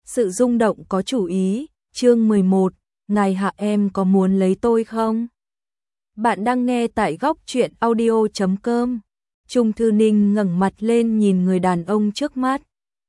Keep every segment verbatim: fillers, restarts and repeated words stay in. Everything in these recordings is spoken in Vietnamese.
Sự rung động có chủ ý, chương mười một, ngài hạ em có muốn lấy tôi không? Bạn đang nghe tại góc truyện audio chấm com. Trung Thư Ninh ngẩng mặt lên nhìn người đàn ông trước mắt.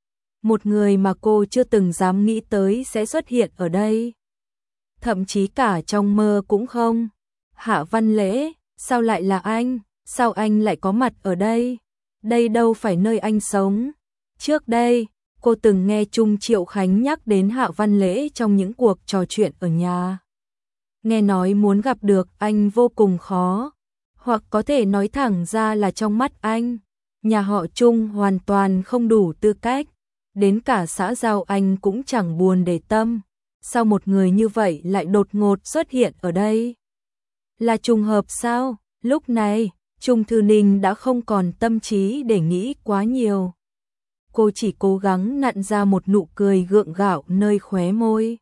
Một người mà cô chưa từng dám nghĩ tới sẽ xuất hiện ở đây. Thậm chí cả trong mơ cũng không. Hạ Văn Lễ, sao lại là anh? Sao anh lại có mặt ở đây? Đây đâu phải nơi anh sống. Trước đây, cô từng nghe Trung Triệu Khánh nhắc đến Hạ Văn Lễ trong những cuộc trò chuyện ở nhà. Nghe nói muốn gặp được anh vô cùng khó, hoặc có thể nói thẳng ra là trong mắt anh, nhà họ Trung hoàn toàn không đủ tư cách, đến cả xã giao anh cũng chẳng buồn để tâm. Sao một người như vậy lại đột ngột xuất hiện ở đây? Là trùng hợp sao? Lúc này, Trung Thư Ninh đã không còn tâm trí để nghĩ quá nhiều. Cô chỉ cố gắng nặn ra một nụ cười gượng gạo nơi khóe môi,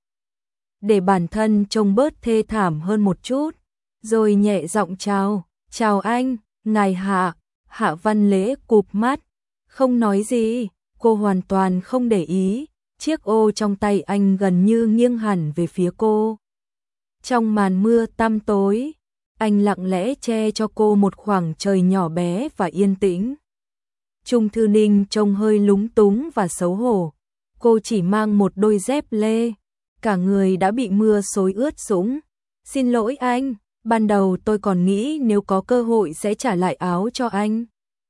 để bản thân trông bớt thê thảm hơn một chút, rồi nhẹ giọng chào, chào anh, ngài Hạ. Hạ Văn Lễ cụp mắt, không nói gì, cô hoàn toàn không để ý, chiếc ô trong tay anh gần như nghiêng hẳn về phía cô. Trong màn mưa tăm tối, anh lặng lẽ che cho cô một khoảng trời nhỏ bé và yên tĩnh. Trung Thư Ninh trông hơi lúng túng và xấu hổ, cô chỉ mang một đôi dép lê, cả người đã bị mưa xối ướt sũng. Xin lỗi anh, ban đầu tôi còn nghĩ nếu có cơ hội sẽ trả lại áo cho anh.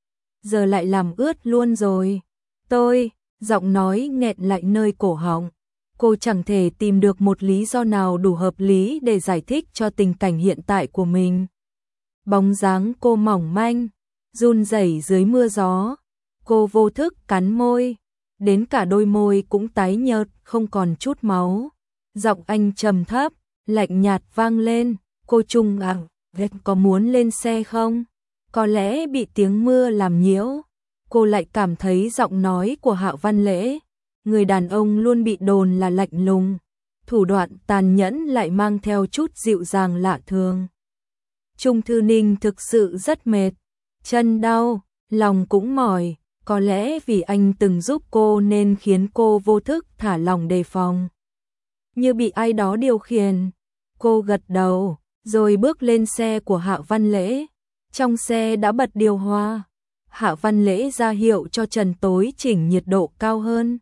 Giờ lại làm ướt luôn rồi. Tôi, giọng nói nghẹn lại nơi cổ họng. Cô chẳng thể tìm được một lý do nào đủ hợp lý để giải thích cho tình cảnh hiện tại của mình. Bóng dáng cô mỏng manh, run rẩy dưới mưa gió. Cô vô thức cắn môi, đến cả đôi môi cũng tái nhợt, không còn chút máu. Giọng anh trầm thấp, lạnh nhạt vang lên, cô Trung à, có muốn lên xe không? Có lẽ bị tiếng mưa làm nhiễu, cô lại cảm thấy giọng nói của Hạ Văn Lễ, người đàn ông luôn bị đồn là lạnh lùng, thủ đoạn tàn nhẫn lại mang theo chút dịu dàng lạ thường. Trung Thư Ninh thực sự rất mệt, chân đau, lòng cũng mỏi, có lẽ vì anh từng giúp cô nên khiến cô vô thức thả lòng đề phòng. Như bị ai đó điều khiển, cô gật đầu, rồi bước lên xe của Hạ Văn Lễ. Trong xe đã bật điều hòa, Hạ Văn Lễ ra hiệu cho trần tối chỉnh nhiệt độ cao hơn.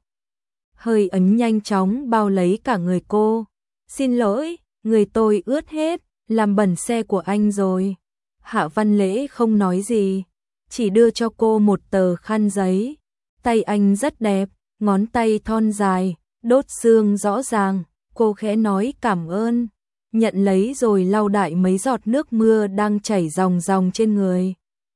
Hơi ấm nhanh chóng bao lấy cả người cô. Xin lỗi, người tôi ướt hết, làm bẩn xe của anh rồi. Hạ Văn Lễ không nói gì, chỉ đưa cho cô một tờ khăn giấy. Tay anh rất đẹp, ngón tay thon dài, đốt xương rõ ràng. Cô khẽ nói cảm ơn, nhận lấy rồi lau đại mấy giọt nước mưa đang chảy ròng ròng trên người.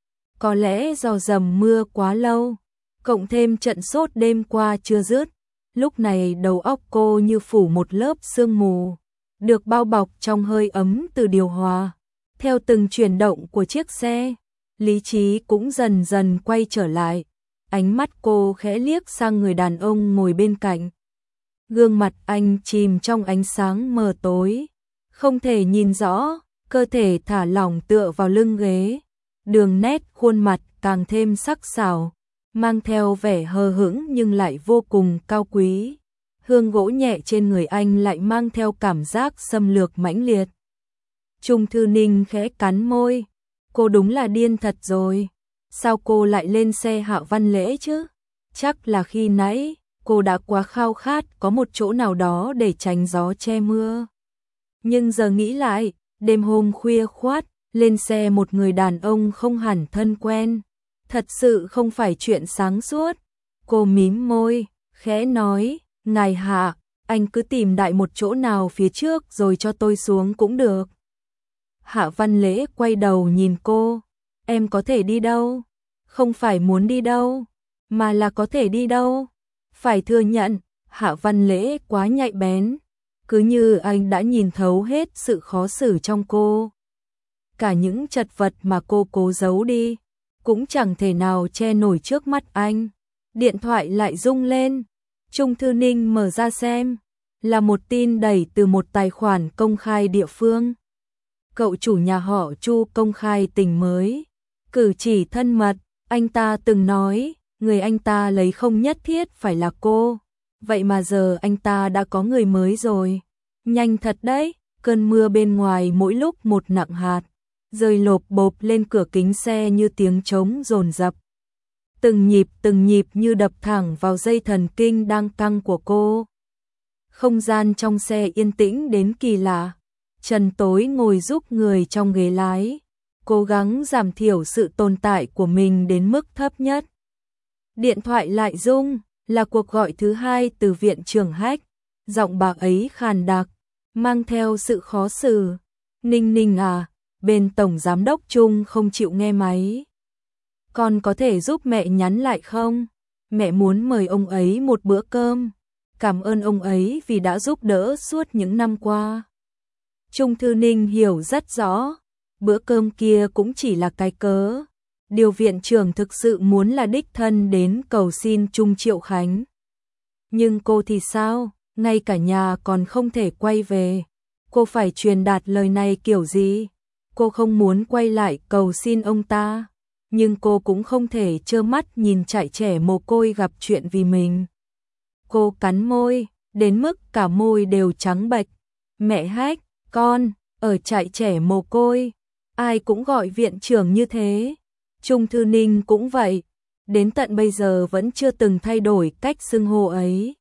Có lẽ do dầm mưa quá lâu, cộng thêm trận sốt đêm qua chưa dứt, lúc này đầu óc cô như phủ một lớp sương mù, được bao bọc trong hơi ấm từ điều hòa. Theo từng chuyển động của chiếc xe, lý trí cũng dần dần quay trở lại. Ánh mắt cô khẽ liếc sang người đàn ông ngồi bên cạnh. Gương mặt anh chìm trong ánh sáng mờ tối, không thể nhìn rõ, cơ thể thả lỏng tựa vào lưng ghế. Đường nét khuôn mặt càng thêm sắc sảo, mang theo vẻ hờ hững nhưng lại vô cùng cao quý. Hương gỗ nhẹ trên người anh lại mang theo cảm giác xâm lược mãnh liệt. Trung Thư Ninh khẽ cắn môi, cô đúng là điên thật rồi. Sao cô lại lên xe Hạ Văn Lễ chứ? Chắc là khi nãy cô đã quá khao khát có một chỗ nào đó để tránh gió che mưa. Nhưng giờ nghĩ lại, đêm hôm khuya khoắt, lên xe một người đàn ông không hẳn thân quen, thật sự không phải chuyện sáng suốt. Cô mím môi, khẽ nói, ngài Hạ, anh cứ tìm đại một chỗ nào phía trước rồi cho tôi xuống cũng được. Hạ Văn Lễ quay đầu nhìn cô, em có thể đi đâu? Không phải muốn đi đâu, mà là có thể đi đâu. Phải thừa nhận, Hạ Văn Lễ quá nhạy bén, cứ như anh đã nhìn thấu hết sự khó xử trong cô. Cả những chật vật mà cô cố giấu đi, cũng chẳng thể nào che nổi trước mắt anh. Điện thoại lại rung lên, Trung Thư Ninh mở ra xem, là một tin đẩy từ một tài khoản công khai địa phương. Cậu chủ nhà họ Chu công khai tình mới, cử chỉ thân mật, anh ta từng nói, người anh ta lấy không nhất thiết phải là cô, vậy mà giờ anh ta đã có người mới rồi. Nhanh thật đấy, cơn mưa bên ngoài mỗi lúc một nặng hạt, rơi lộp bộp lên cửa kính xe như tiếng trống dồn dập. Từng nhịp từng nhịp như đập thẳng vào dây thần kinh đang căng của cô. Không gian trong xe yên tĩnh đến kỳ lạ. Trần Tối ngồi giúp người trong ghế lái, cố gắng giảm thiểu sự tồn tại của mình đến mức thấp nhất. Điện thoại lại rung, là cuộc gọi thứ hai từ viện trưởng Hách. Giọng bà ấy khàn đặc, mang theo sự khó xử. Ninh Ninh à, bên tổng giám đốc Trung không chịu nghe máy. Con có thể giúp mẹ nhắn lại không? Mẹ muốn mời ông ấy một bữa cơm. Cảm ơn ông ấy vì đã giúp đỡ suốt những năm qua. Trung Thư Ninh hiểu rất rõ, bữa cơm kia cũng chỉ là cái cớ. Điều viện trưởng thực sự muốn là đích thân đến cầu xin Trung Triệu Khánh. Nhưng cô thì sao? Ngay cả nhà còn không thể quay về. Cô phải truyền đạt lời này kiểu gì? Cô không muốn quay lại cầu xin ông ta, nhưng cô cũng không thể trơ mắt nhìn trại trẻ mồ côi gặp chuyện vì mình. Cô cắn môi, đến mức cả môi đều trắng bệch. Mẹ Hách, con, ở trại trẻ mồ côi, ai cũng gọi viện trưởng như thế. Trung Thư Ninh cũng vậy, đến tận bây giờ vẫn chưa từng thay đổi cách xưng hô ấy.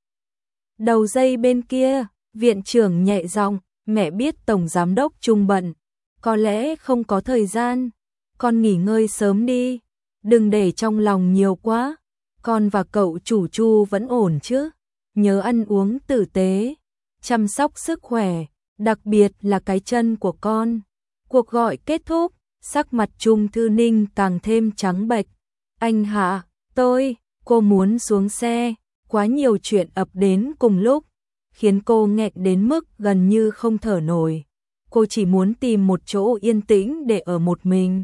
Đầu dây bên kia, viện trưởng nhẹ giọng, mẹ biết tổng giám đốc Trung bận, có lẽ không có thời gian, con nghỉ ngơi sớm đi, đừng để trong lòng nhiều quá. Con và cậu chủ Chu vẫn ổn chứ? Nhớ ăn uống tử tế, chăm sóc sức khỏe, đặc biệt là cái chân của con. Cuộc gọi kết thúc, sắc mặt Trung Thư Ninh càng thêm trắng bệch. Anh Hạ, tôi, cô muốn xuống xe, quá nhiều chuyện ập đến cùng lúc, khiến cô nghẹn đến mức gần như không thở nổi. Cô chỉ muốn tìm một chỗ yên tĩnh để ở một mình.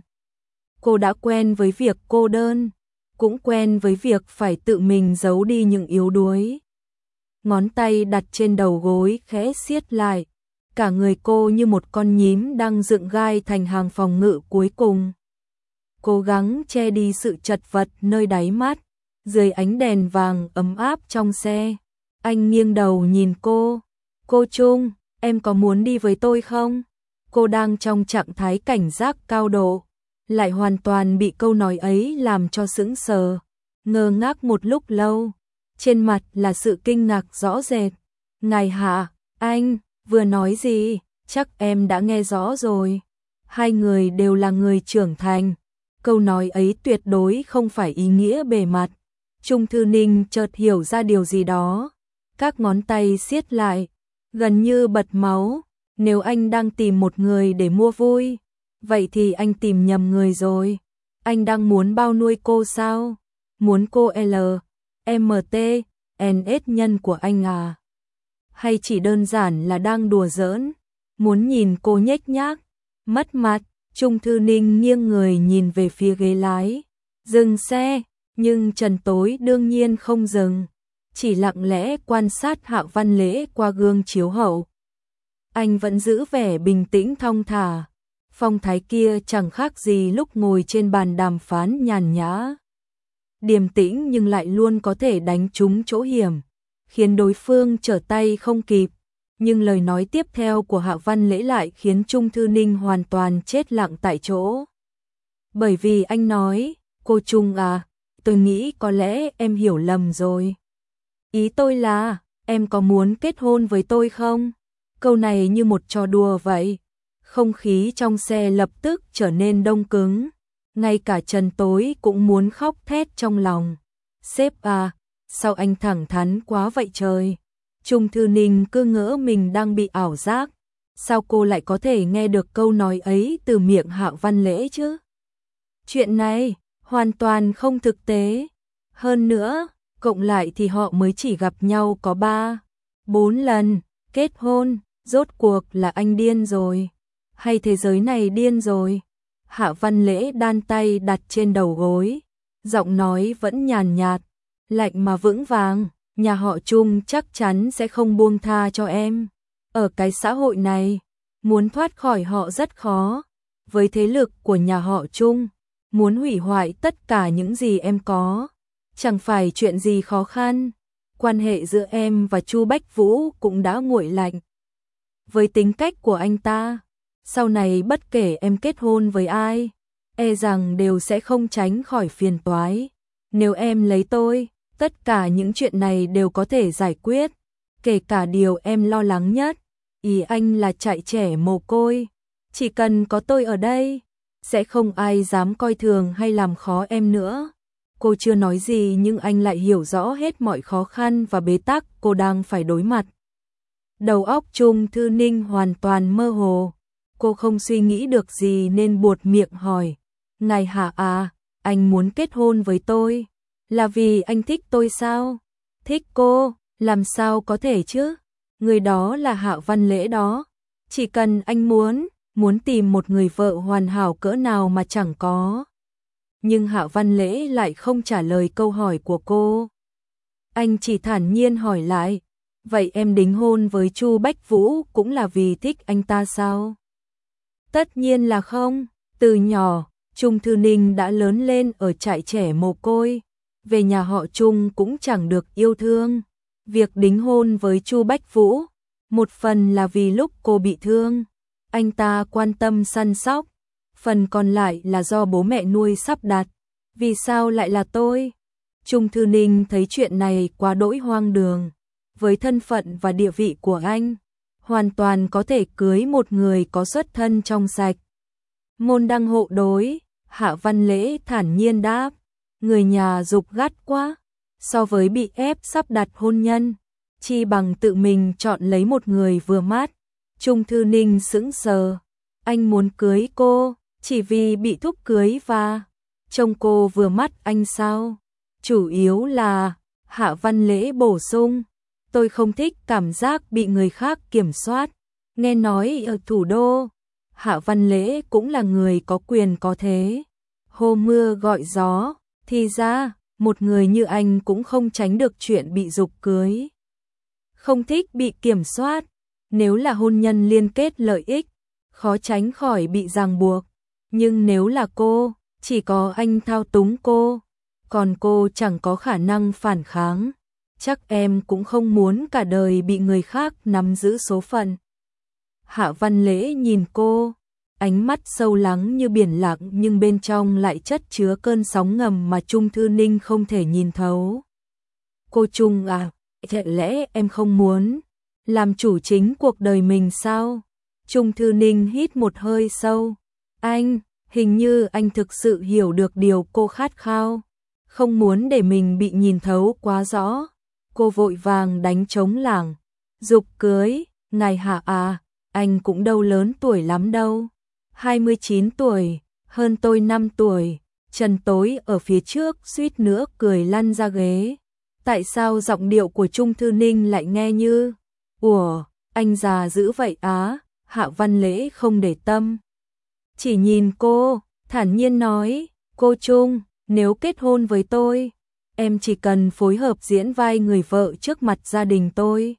Cô đã quen với việc cô đơn, cũng quen với việc phải tự mình giấu đi những yếu đuối. Ngón tay đặt trên đầu gối khẽ siết lại, cả người cô như một con nhím đang dựng gai thành hàng phòng ngự cuối cùng. Cố gắng che đi sự chật vật nơi đáy mắt, dưới ánh đèn vàng ấm áp trong xe. Anh nghiêng đầu nhìn cô. Cô Trung, em có muốn đi với tôi không? Cô đang trong trạng thái cảnh giác cao độ, lại hoàn toàn bị câu nói ấy làm cho sững sờ, ngơ ngác một lúc lâu. Trên mặt là sự kinh ngạc rõ rệt. Ngài Hạ, anh vừa nói gì? Chắc em đã nghe rõ rồi. Hai người đều là người trưởng thành. Câu nói ấy tuyệt đối không phải ý nghĩa bề mặt. Trung Thư Ninh chợt hiểu ra điều gì đó. Các ngón tay siết lại, gần như bật máu. Nếu anh đang tìm một người để mua vui, vậy thì anh tìm nhầm người rồi. Anh đang muốn bao nuôi cô sao? Muốn cô L, M T, N S nhân của anh à? Hay chỉ đơn giản là đang đùa giỡn? Muốn nhìn cô nhếch nhác, mất mặt? Trung Thư Ninh nghiêng người nhìn về phía ghế lái, dừng xe, nhưng Trần Tối đương nhiên không dừng, chỉ lặng lẽ quan sát Hạ Văn Lễ qua gương chiếu hậu. Anh vẫn giữ vẻ bình tĩnh thong thả, phong thái kia chẳng khác gì lúc ngồi trên bàn đàm phán nhàn nhã. Điềm tĩnh nhưng lại luôn có thể đánh trúng chỗ hiểm, khiến đối phương trở tay không kịp. Nhưng lời nói tiếp theo của Hạ Văn Lễ lại khiến Trung Thư Ninh hoàn toàn chết lặng tại chỗ. Bởi vì anh nói, cô Trung à, tôi nghĩ có lẽ em hiểu lầm rồi. Ý tôi là, em có muốn kết hôn với tôi không? Câu này như một trò đùa vậy. Không khí trong xe lập tức trở nên đông cứng. Ngay cả Trần Tối cũng muốn khóc thét trong lòng. Sếp à, sao anh thẳng thắn quá vậy trời? Trung Thư Ninh cứ ngỡ mình đang bị ảo giác. Sao cô lại có thể nghe được câu nói ấy từ miệng Hạ Văn Lễ chứ? Chuyện này hoàn toàn không thực tế. Hơn nữa, cộng lại thì họ mới chỉ gặp nhau có ba, bốn lần. Kết hôn, rốt cuộc là anh điên rồi, hay thế giới này điên rồi? Hạ Văn Lễ đan tay đặt trên đầu gối, giọng nói vẫn nhàn nhạt, lạnh mà vững vàng. Nhà họ Trung chắc chắn sẽ không buông tha cho em. Ở cái xã hội này, muốn thoát khỏi họ rất khó. Với thế lực của nhà họ Trung, muốn hủy hoại tất cả những gì em có, chẳng phải chuyện gì khó khăn. quan hệ giữa em và Chu Bách Vũ cũng đã nguội lạnh. Với tính cách của anh ta, sau này bất kể em kết hôn với ai, e rằng đều sẽ không tránh khỏi phiền toái. Nếu em lấy tôi, tất cả những chuyện này đều có thể giải quyết, kể cả điều em lo lắng nhất, ý anh là chạy trẻ mồ côi. Chỉ cần có tôi ở đây, sẽ không ai dám coi thường hay làm khó em nữa. Cô chưa nói gì nhưng anh lại hiểu rõ hết mọi khó khăn và bế tắc cô đang phải đối mặt. Đầu óc Trung Thư Ninh hoàn toàn mơ hồ. Cô không suy nghĩ được gì nên buột miệng hỏi. Này Hạ à, anh muốn kết hôn với tôi, là vì anh thích tôi sao? Thích cô, làm sao có thể chứ? Người đó là Hạ Văn Lễ đó. Chỉ cần anh muốn, muốn tìm một người vợ hoàn hảo cỡ nào mà chẳng có. Nhưng Hạ Văn Lễ lại không trả lời câu hỏi của cô. Anh chỉ thản nhiên hỏi lại, vậy em đính hôn với Chu Bách Vũ cũng là vì thích anh ta sao? Tất nhiên là không, từ nhỏ, Trung Thư Ninh đã lớn lên ở trại trẻ mồ côi, về nhà họ Trung cũng chẳng được yêu thương. Việc đính hôn với Chu Bách Vũ, một phần là vì lúc cô bị thương, anh ta quan tâm săn sóc, phần còn lại là do bố mẹ nuôi sắp đặt. Vì sao lại là tôi? Trung Thư Ninh thấy chuyện này quá đỗi hoang đường. Với thân phận và địa vị của anh, hoàn toàn có thể cưới một người có xuất thân trong sạch. Môn đăng hộ đối, Hạ Văn Lễ thản nhiên đáp, người nhà giục gắt quá, so với bị ép sắp đặt hôn nhân, chi bằng tự mình chọn lấy một người vừa mắt. Trung Thư Ninh sững sờ, anh muốn cưới cô, chỉ vì bị thúc cưới và trông cô vừa mắt anh sao? Chủ yếu là, Hạ Văn Lễ bổ sung, tôi không thích cảm giác bị người khác kiểm soát. Nghe nói ở thủ đô, Hạ Văn Lễ cũng là người có quyền có thế. Hô mưa gọi gió, thì ra, một người như anh cũng không tránh được chuyện bị giục cưới. Không thích bị kiểm soát, nếu là hôn nhân liên kết lợi ích, khó tránh khỏi bị ràng buộc. Nhưng nếu là cô, chỉ có anh thao túng cô, còn cô chẳng có khả năng phản kháng. Chắc em cũng không muốn cả đời bị người khác nắm giữ số phận. Hạ Văn Lễ nhìn cô, ánh mắt sâu lắng như biển lặng nhưng bên trong lại chất chứa cơn sóng ngầm mà Trung Thư Ninh không thể nhìn thấu. Cô Trung à, thật lẽ em không muốn làm chủ chính cuộc đời mình sao? Trung Thư Ninh hít một hơi sâu. Anh, hình như anh thực sự hiểu được điều cô khát khao, không muốn để mình bị nhìn thấu quá rõ. Cô vội vàng đánh trống lảng, giục cưới, ngài Hạ à, anh cũng đâu lớn tuổi lắm đâu, hai mươi chín tuổi, hơn tôi năm tuổi. Trần Tối ở phía trước suýt nữa cười lăn ra ghế. Tại sao giọng điệu của Trung Thư Ninh lại nghe như, ủa, anh già dữ vậy á? Hạ Văn Lễ không để tâm, chỉ nhìn cô, thản nhiên nói, cô Trung, nếu kết hôn với tôi, em chỉ cần phối hợp diễn vai người vợ trước mặt gia đình tôi.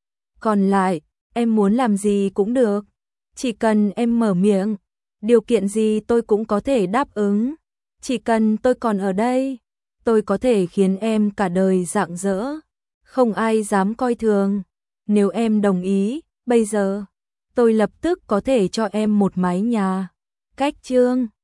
Còn lại, em muốn làm gì cũng được, chỉ cần em mở miệng, điều kiện gì tôi cũng có thể đáp ứng. Chỉ cần tôi còn ở đây, tôi có thể khiến em cả đời rạng rỡ, không ai dám coi thường. Nếu em đồng ý, bây giờ, tôi lập tức có thể cho em một mái nhà. Cách chương